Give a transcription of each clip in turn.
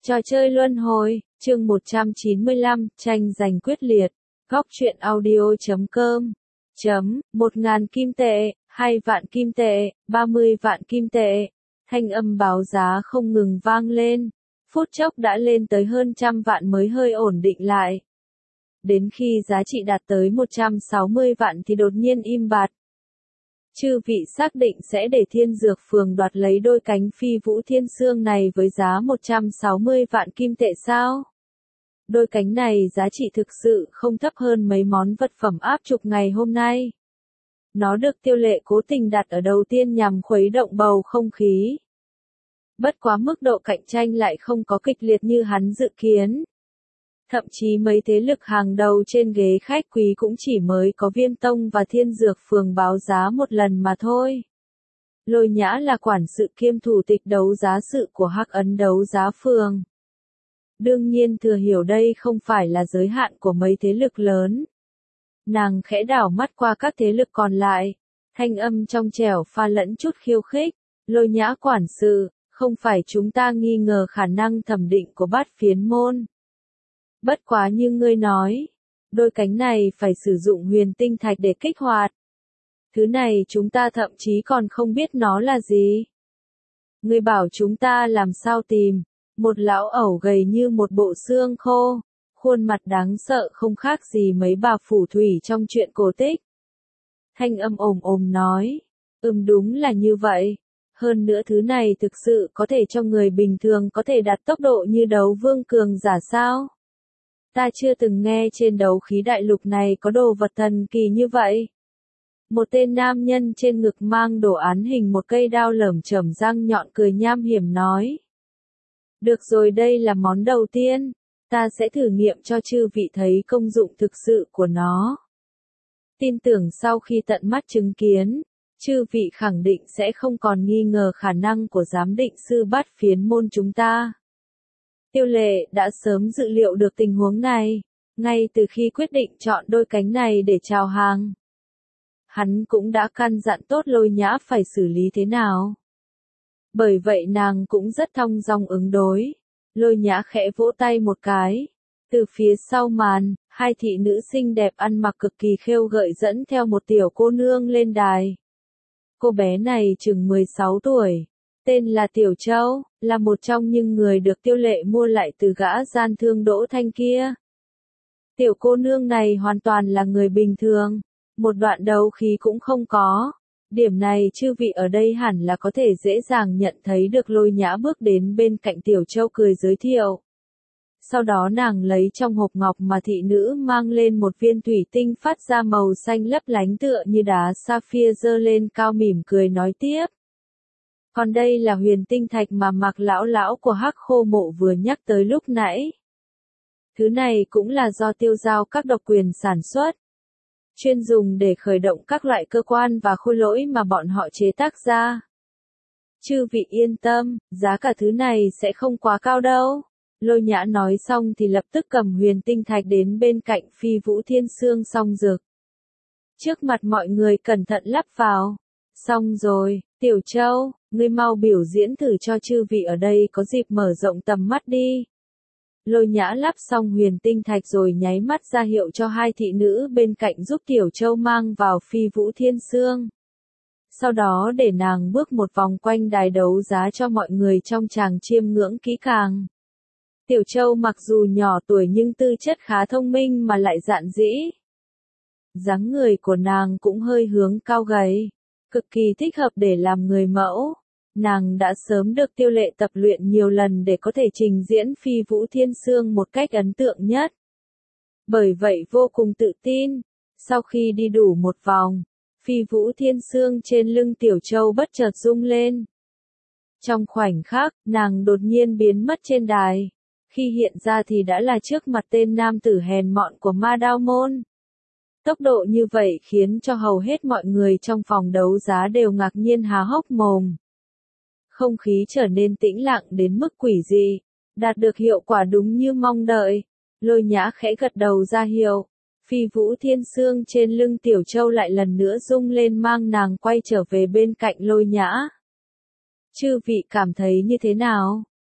Trò chơi luân hồi, chương 195, tranh giành quyết liệt. Góc truyện audio.com. 1.000 kim tệ, 2 vạn kim tệ, 30 vạn kim tệ. Thanh âm báo giá không ngừng vang lên. Phút chốc đã lên tới hơn 100 vạn mới hơi ổn định lại. Đến khi giá trị đạt tới 160 vạn thì đột nhiên im bặt. Chư vị xác định sẽ để Thiên Dược Phường đoạt lấy đôi cánh phi vũ thiên xương này với giá 160 vạn kim tệ sao? Đôi cánh này giá trị thực sự không thấp hơn mấy món vật phẩm áp trục ngày hôm nay. Nó được Tiêu Lệ cố tình đặt ở đầu tiên nhằm khuấy động bầu không khí. Bất quá mức độ cạnh tranh lại không có kịch liệt như hắn dự kiến. Thậm chí mấy thế lực hàng đầu trên ghế khách quý cũng chỉ mới có Viêm Tông và Thiên Dược Phường báo giá một lần mà thôi. Lôi Nhã là quản sự kiêm thủ tịch đấu giá sự của Hắc Ấn đấu giá phường. Đương nhiên thừa hiểu đây không phải là giới hạn của mấy thế lực lớn. Nàng khẽ đảo mắt qua các thế lực còn lại, thanh âm trong trẻo pha lẫn chút khiêu khích. Lôi Nhã quản sự, không phải chúng ta nghi ngờ khả năng thẩm định của Bát Phiến môn. Bất quá như ngươi nói, đôi cánh này phải sử dụng huyền tinh thạch để kích hoạt. Thứ này chúng ta thậm chí còn không biết nó là gì. Ngươi bảo chúng ta làm sao tìm, một lão ẩu gầy như một bộ xương khô, khuôn mặt đáng sợ không khác gì mấy bà phù thủy trong truyện cổ tích. Thanh âm ồm ồm nói, đúng là như vậy. Hơn nữa thứ này thực sự có thể cho người bình thường có thể đạt tốc độ như đấu vương cường giả sao? Ta chưa từng nghe trên đấu khí đại lục này có đồ vật thần kỳ như vậy. Một tên nam nhân trên ngực mang đồ án hình một cây đao lởm chởm răng nhọn cười nham hiểm nói. Được rồi, đây là món đầu tiên, ta sẽ thử nghiệm cho chư vị thấy công dụng thực sự của nó. Tin tưởng sau khi tận mắt chứng kiến, chư vị khẳng định sẽ không còn nghi ngờ khả năng của giám định sư Bát Phiến môn chúng ta. Tiêu Lệ đã sớm dự liệu được tình huống này, ngay từ khi quyết định chọn đôi cánh này để chào hàng. Hắn cũng đã căn dặn tốt Lôi Nhã phải xử lý thế nào. Bởi vậy nàng cũng rất thong dong ứng đối. Lôi Nhã khẽ vỗ tay một cái. Từ phía sau màn, hai thị nữ xinh đẹp ăn mặc cực kỳ khêu gợi dẫn theo một tiểu cô nương lên đài. Cô bé này chừng 16 tuổi. Tên là Tiểu Châu, là một trong những người được Tiêu Lệ mua lại từ gã gian thương Đỗ Thanh kia. Tiểu cô nương này hoàn toàn là người bình thường, một đoạn đấu khí cũng không có. Điểm này chư vị ở đây hẳn là có thể dễ dàng nhận thấy được. Lôi Nhã bước đến bên cạnh Tiểu Châu cười giới thiệu. Sau đó nàng lấy trong hộp ngọc mà thị nữ mang lên một viên thủy tinh phát ra màu xanh lấp lánh tựa như đá sapphire giơ lên cao mỉm cười nói tiếp. Còn đây là huyền tinh thạch mà Mạc lão của Hắc Khô Mộ vừa nhắc tới lúc nãy. Thứ này cũng là do tiêu giao các độc quyền sản xuất. Chuyên dùng để khởi động các loại cơ quan và khối lỗi mà bọn họ chế tác ra. Chư vị yên tâm, giá cả thứ này sẽ không quá cao đâu. Lôi Nhã nói xong thì lập tức cầm huyền tinh thạch đến bên cạnh phi vũ thiên xương song dược. Trước mặt mọi người cẩn thận lắp vào. Xong rồi, Tiểu Châu, ngươi mau biểu diễn thử cho chư vị ở đây có dịp mở rộng tầm mắt đi. Lôi Nhã lắp xong huyền tinh thạch rồi nháy mắt ra hiệu cho hai thị nữ bên cạnh giúp Tiểu Châu mang vào phi vũ thiên xương. Sau đó để nàng bước một vòng quanh đài đấu giá cho mọi người trong tràng chiêm ngưỡng kỹ càng. Tiểu Châu mặc dù nhỏ tuổi nhưng tư chất khá thông minh mà lại dạn dĩ. Dáng người của nàng cũng hơi hướng cao gầy, cực kỳ thích hợp để làm người mẫu. Nàng đã sớm được Tiêu Lệ tập luyện nhiều lần để có thể trình diễn phi vũ thiên xương một cách ấn tượng nhất. Bởi vậy vô cùng tự tin. Sau khi đi đủ một vòng, phi vũ thiên xương trên lưng Tiểu Châu bất chợt rung lên. Trong khoảnh khắc, nàng đột nhiên biến mất trên đài. Khi hiện ra thì đã là trước mặt tên nam tử hèn mọn của Ma Đao môn. Tốc độ như vậy khiến cho hầu hết mọi người trong phòng đấu giá đều ngạc nhiên há hốc mồm. Không khí trở nên tĩnh lặng đến mức quỷ dị, đạt được hiệu quả đúng như mong đợi. Lôi Nhã khẽ gật đầu ra hiệu. Phi vũ thiên xương trên lưng Tiểu Châu lại lần nữa rung lên mang nàng quay trở về bên cạnh Lôi Nhã. Chư vị cảm thấy như thế nào?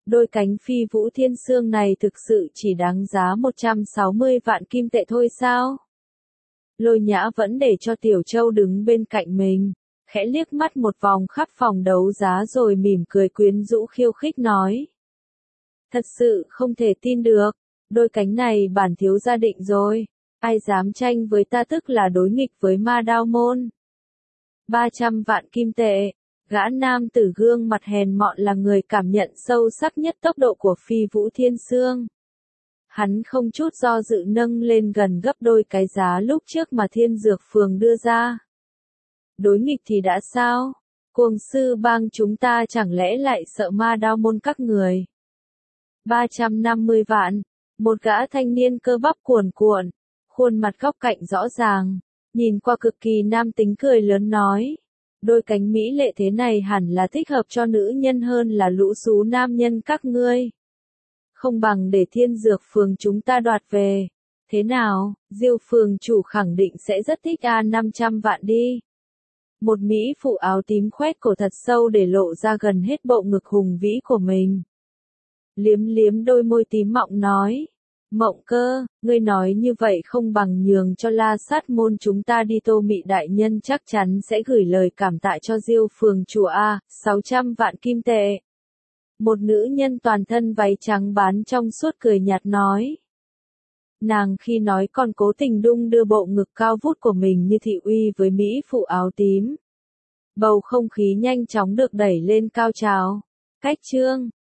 Đôi cánh phi vũ thiên sương này thực sự chỉ đáng giá 160 vạn kim tệ thôi sao? Lôi Nhã vẫn để cho Tiểu Châu đứng bên cạnh mình, khẽ liếc mắt một vòng khắp phòng đấu giá rồi mỉm cười quyến rũ khiêu khích nói. Thật sự không thể tin được, đôi cánh này bản thiếu gia định rồi, ai dám tranh với ta tức là đối nghịch với Ma Đao môn. 300 vạn kim tệ, gã nam tử gương mặt hèn mọn là người cảm nhận sâu sắc nhất tốc độ của phi vũ thiên sương. Hắn không chút do dự nâng lên gần gấp đôi cái giá lúc trước mà Thiên Dược Phường đưa ra. Đối nghịch thì đã sao? Cuồng sư bang chúng ta chẳng lẽ lại sợ Ma Đao môn các người? 350 vạn, một gã thanh niên cơ bắp cuồn cuộn, khuôn mặt góc cạnh rõ ràng, nhìn qua cực kỳ nam tính cười lớn nói. Đôi cánh mỹ lệ thế này hẳn là thích hợp cho nữ nhân hơn là lũ xú nam nhân các ngươi. Không bằng để Thiên Dược Phường chúng ta đoạt về. Thế nào, Diêu phường chủ khẳng định sẽ rất thích 500 vạn đi. Một mỹ phụ áo tím khoét cổ thật sâu để lộ ra gần hết bộ ngực hùng vĩ của mình. Liếm liếm đôi môi tím mọng nói. Mộng Cơ, ngươi nói như vậy không bằng nhường cho La Sát môn chúng ta đi. Tô Mị đại nhân chắc chắn sẽ gửi lời cảm tạ cho Diêu phường chủ 600 vạn kim tệ. Một nữ nhân toàn thân váy trắng bán trong suốt cười nhạt nói. Nàng khi nói còn cố tình đung đưa bộ ngực cao vút của mình như thị uy với mỹ phụ áo tím. Bầu không khí nhanh chóng được đẩy lên cao trào. Cách chương